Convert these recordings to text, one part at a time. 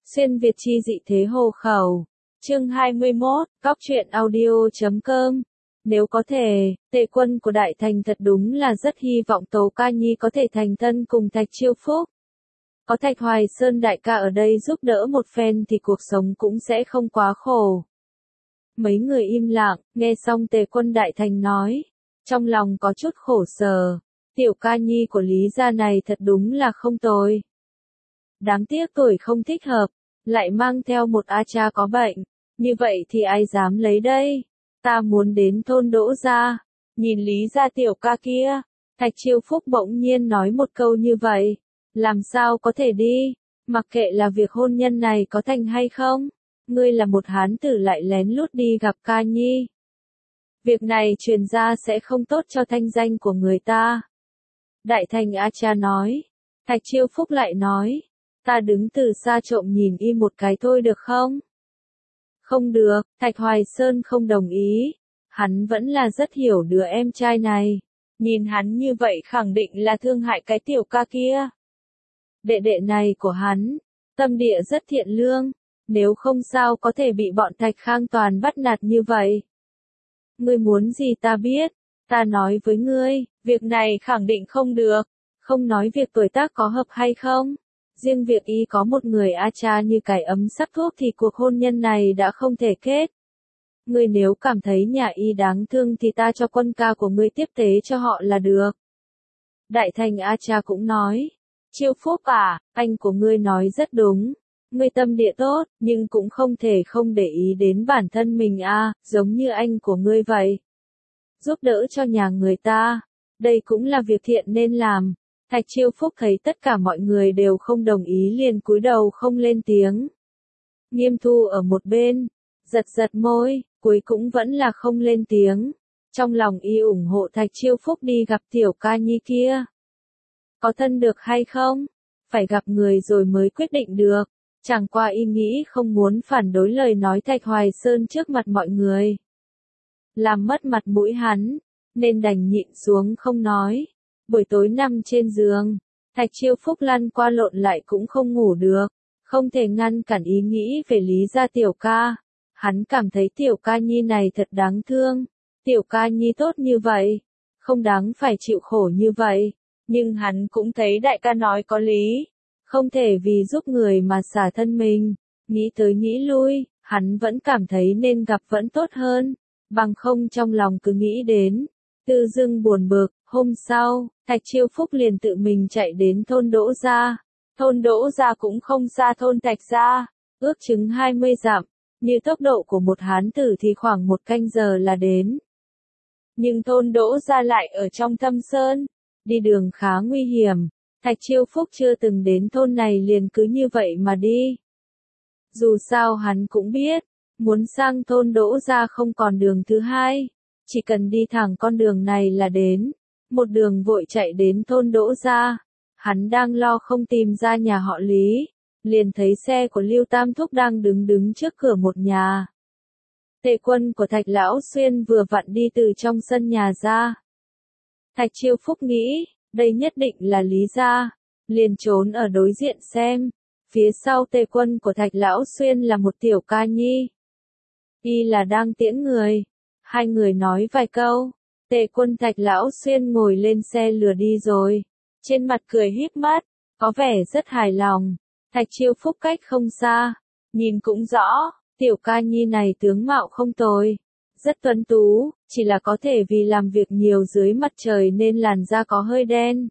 Xuyên Việt chi dị thế hồ khẩu. Chương 21, Cóc truyện audio.com. Nếu có thể, Tề Quân của Đại Thành thật đúng là rất hy vọng Tố Ca Nhi có thể thành thân cùng Thạch Chiêu Phúc. Có Thạch Hoài Sơn đại ca ở đây giúp đỡ một phen thì cuộc sống cũng sẽ không quá khổ. Mấy người im lặng, nghe xong Tề Quân Đại Thành nói. Trong lòng có chút khổ sở. Tiểu Ca Nhi của Lý gia này thật đúng là không tồi. Đáng tiếc tuổi không thích hợp, lại mang theo một A cha có bệnh. Như vậy thì ai dám lấy đây? Ta muốn đến thôn Đỗ gia, nhìn Lý gia tiểu ca kia. Thạch Chiêu Phúc bỗng nhiên nói một câu như vậy. Làm sao có thể đi? Mặc kệ là việc hôn nhân này có thành hay không? Ngươi là một hán tử lại lén lút đi gặp Ca Nhi. Việc này truyền ra sẽ không tốt cho thanh danh của người ta. Đại Thành A cha nói. Thạch Chiêu Phúc lại nói. Ta đứng từ xa trộm nhìn y một cái thôi được không? Không được, Thạch Hoài Sơn không đồng ý. Hắn vẫn là rất hiểu đứa em trai này. Nhìn hắn như vậy khẳng định là thương hại cái tiểu ca kia. Đệ đệ này của hắn, tâm địa rất thiện lương. Nếu không sao có thể bị bọn Thạch Khang toàn bắt nạt như vậy. Ngươi muốn gì ta biết? Ta nói với ngươi, việc này khẳng định không được. Không nói việc tuổi tác có hợp hay không. Riêng việc y có một người A cha như cải ấm sắc thuốc thì cuộc hôn nhân này đã không thể kết. Ngươi nếu cảm thấy nhà y đáng thương thì ta cho quân ca của ngươi tiếp tế cho họ là được. Đại Thành A cha cũng nói. Chiêu Phúc à, anh của ngươi nói rất đúng. Ngươi tâm địa tốt, nhưng cũng không thể không để ý đến bản thân mình giống như anh của ngươi vậy. Giúp đỡ cho nhà người ta. Đây cũng là việc thiện nên làm. Thạch Chiêu Phúc thấy tất cả mọi người đều không đồng ý liền cúi đầu không lên tiếng. Nghiêm Thu ở một bên, giật giật môi, cuối cũng vẫn là không lên tiếng. Trong lòng y ủng hộ Thạch Chiêu Phúc đi gặp tiểu Ca Nhi kia. Có thân được hay không? Phải gặp người rồi mới quyết định được. Chẳng qua y nghĩ không muốn phản đối lời nói Thạch Hoài Sơn trước mặt mọi người. Làm mất mặt mũi hắn, nên đành nhịn xuống không nói. Buổi tối nằm trên giường, Thạch Chiêu Phúc lăn qua lộn lại cũng không ngủ được, không thể ngăn cản ý nghĩ về Lý gia tiểu ca. Hắn cảm thấy tiểu Ca Nhi này thật đáng thương, tiểu Ca Nhi tốt như vậy, không đáng phải chịu khổ như vậy, nhưng hắn cũng thấy đại ca nói có lý, không thể vì giúp người mà xả thân mình, nghĩ tới nghĩ lui, hắn vẫn cảm thấy nên gặp vẫn tốt hơn, bằng không trong lòng cứ nghĩ đến, tự dưng buồn bực. Hôm sau, Thạch Chiêu Phúc liền tự mình chạy đến thôn Đỗ gia. Thôn Đỗ gia cũng không xa thôn Thạch gia, ước chừng 20 dặm, như tốc độ của một hán tử thì khoảng 1 canh giờ là đến. Nhưng thôn Đỗ gia lại ở trong thâm sơn, đi đường khá nguy hiểm, Thạch Chiêu Phúc chưa từng đến thôn này liền cứ như vậy mà đi. Dù sao hắn cũng biết, muốn sang thôn Đỗ gia không còn đường thứ hai, chỉ cần đi thẳng con đường này là đến. Một đường vội chạy đến thôn Đỗ gia, hắn đang lo không tìm ra nhà họ Lý, liền thấy xe của Lưu Tam Thúc đang đứng trước cửa một nhà. Tề Quân của Thạch Lão Xuyên vừa vặn đi từ trong sân nhà ra. Thạch Chiêu Phúc nghĩ, đây nhất định là Lý gia, liền trốn ở đối diện xem. Phía sau Tề Quân của Thạch Lão Xuyên là một tiểu Ca Nhi. Y là đang tiễn người. Hai người nói vài câu. Tề Quân Thạch Lão Xuyên ngồi lên xe lừa đi rồi. Trên mặt cười híp mắt, có vẻ rất hài lòng. Thạch Chiêu Phúc cách không xa, nhìn cũng rõ, tiểu Ca Nhi này tướng mạo không tồi, rất tuấn tú, chỉ là có thể vì làm việc nhiều dưới mặt trời nên làn da có hơi đen.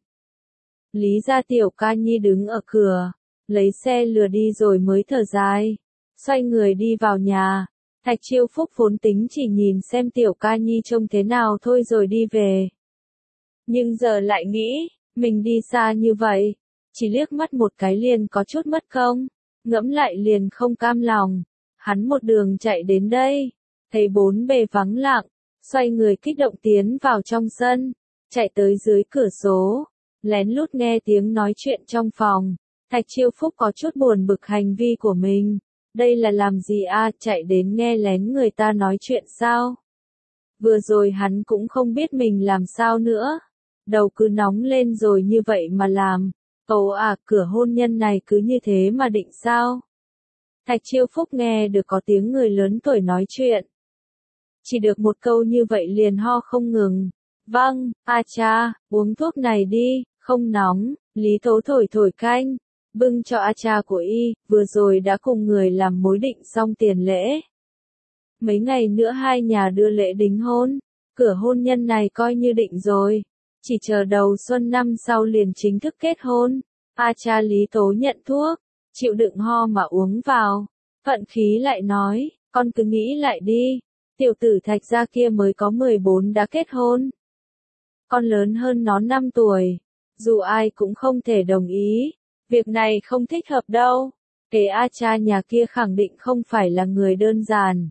Lý gia tiểu Ca Nhi đứng ở cửa, lấy xe lừa đi rồi mới thở dài, xoay người đi vào nhà. Thạch Chiêu Phúc vốn tính chỉ nhìn xem tiểu Ca Nhi trông thế nào thôi rồi đi về. Nhưng giờ lại nghĩ, mình đi xa như vậy, chỉ liếc mắt một cái liền có chút mất công, ngẫm lại liền không cam lòng. Hắn một đường chạy đến đây, thấy bốn bề vắng lặng, xoay người kích động tiến vào trong sân, chạy tới dưới cửa sổ, lén lút nghe tiếng nói chuyện trong phòng. Thạch Chiêu Phúc có chút buồn bực hành vi của mình. Đây là làm gì chạy đến nghe lén người ta nói chuyện sao? Vừa rồi hắn cũng không biết mình làm sao nữa. Đầu cứ nóng lên rồi như vậy mà làm. Cửa hôn nhân này cứ như thế mà định sao? Thạch Chiêu Phúc nghe được có tiếng người lớn tuổi nói chuyện. Chỉ được một câu như vậy liền ho không ngừng. Vâng, a cha, uống thuốc này đi, không nóng. Lý Tố thổi thổi canh, bưng cho a cha của y, vừa rồi đã cùng người làm mối định xong tiền lễ. Mấy ngày nữa hai nhà đưa lễ đính hôn, cửa hôn nhân này coi như định rồi. Chỉ chờ đầu xuân năm sau liền chính thức kết hôn. A cha Lý Tố nhận thuốc, chịu đựng ho mà uống vào. Vận khí lại nói, con cứ nghĩ lại đi. Tiểu tử Thạch gia kia mới có 14 đã kết hôn. Con lớn hơn nó 5 tuổi. Dù ai cũng không thể đồng ý. Việc này không thích hợp đâu. Kể A cha nhà kia khẳng định không phải là người đơn giản.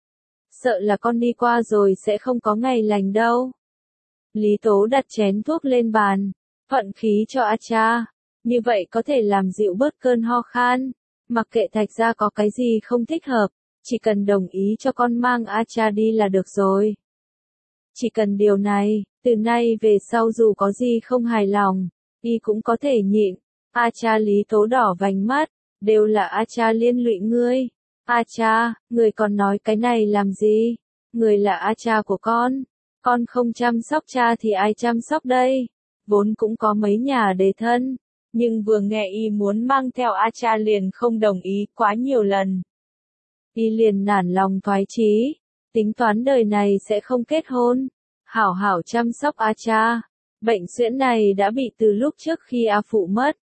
Sợ là con đi qua rồi sẽ không có ngày lành đâu. Lý Tố đặt chén thuốc lên bàn. Vận khí cho A cha. Như vậy có thể làm dịu bớt cơn ho khan. Mặc kệ Thạch gia có cái gì không thích hợp. Chỉ cần đồng ý cho con mang A cha đi là được rồi. Chỉ cần điều này, từ nay về sau dù có gì không hài lòng, y cũng có thể nhịn. A cha Lý Tố đỏ vành mắt, đều là A cha liên lụy ngươi. A cha, người còn nói cái này làm gì? Người là A cha của con không chăm sóc cha thì ai chăm sóc đây? Vốn cũng có mấy nhà đề thân, nhưng vừa nghe y muốn mang theo A cha liền không đồng ý quá nhiều lần. Y liền nản lòng thoái chí, tính toán đời này sẽ không kết hôn, hảo hảo chăm sóc A cha. Bệnh suyễn này đã bị từ lúc trước khi A phụ mất.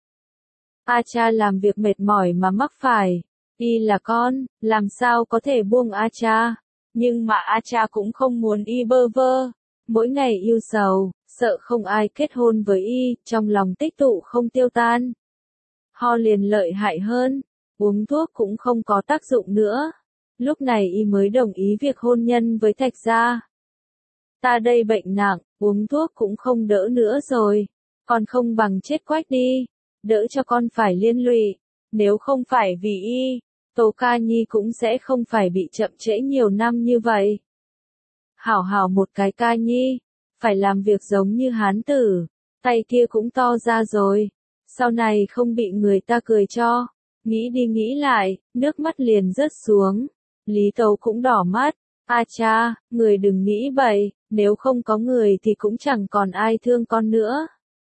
A cha làm việc mệt mỏi mà mắc phải, y là con, làm sao có thể buông A cha. Nhưng mà A cha cũng không muốn y bơ vơ, mỗi ngày yêu sầu, sợ không ai kết hôn với y, trong lòng tích tụ không tiêu tan. Ho liền lợi hại hơn, uống thuốc cũng không có tác dụng nữa. Lúc này y mới đồng ý việc hôn nhân với Thạch gia. Ta đây bệnh nặng, uống thuốc cũng không đỡ nữa rồi. Còn không bằng chết quách đi, đỡ cho con phải liên lụy. Nếu không phải vì y, Tố Ca Nhi cũng sẽ không phải bị chậm trễ nhiều năm như vậy. Hảo hảo một cái Ca Nhi, phải làm việc giống như hán tử, tay kia cũng to ra rồi. Sau này không bị người ta cười cho. Nghĩ đi nghĩ lại, nước mắt liền rớt xuống. Lý Tố cũng đỏ mắt. A cha, người đừng nghĩ bậy, nếu không có người thì cũng chẳng còn ai thương con nữa.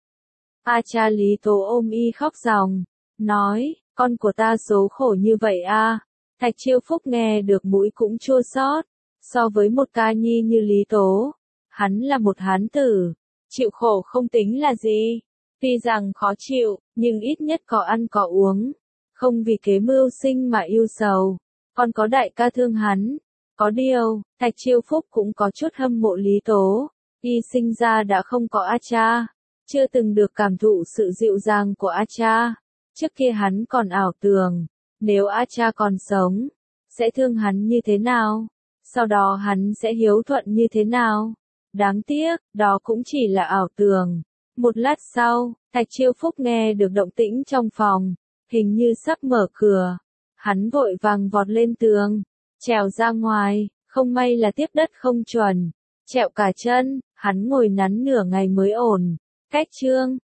A cha Lý Tố ôm y khóc ròng, nói, con của ta số khổ như vậy a. Thạch Chiêu Phúc nghe được mũi cũng chua xót. So với một ca nhi như Lý Tố, hắn là một hán tử, chịu khổ không tính là gì. Tuy rằng khó chịu, nhưng ít nhất có ăn có uống, không vì kế mưu sinh mà yêu sầu. Còn có đại ca thương hắn. Có điều, Thạch Chiêu Phúc cũng có chút hâm mộ Lý Tố. Y sinh ra đã không có A cha, chưa từng được cảm thụ sự dịu dàng của A cha. Trước kia hắn còn ảo tưởng, nếu A cha còn sống, sẽ thương hắn như thế nào? Sau đó hắn sẽ hiếu thuận như thế nào? Đáng tiếc, đó cũng chỉ là ảo tưởng. Một lát sau, Thạch Chiêu Phúc nghe được động tĩnh trong phòng, hình như sắp mở cửa. Hắn vội vàng vọt lên tường, trèo ra ngoài, không may là tiếp đất không chuẩn, trẹo cả chân, hắn ngồi nắn nửa ngày mới ổn. Cách chương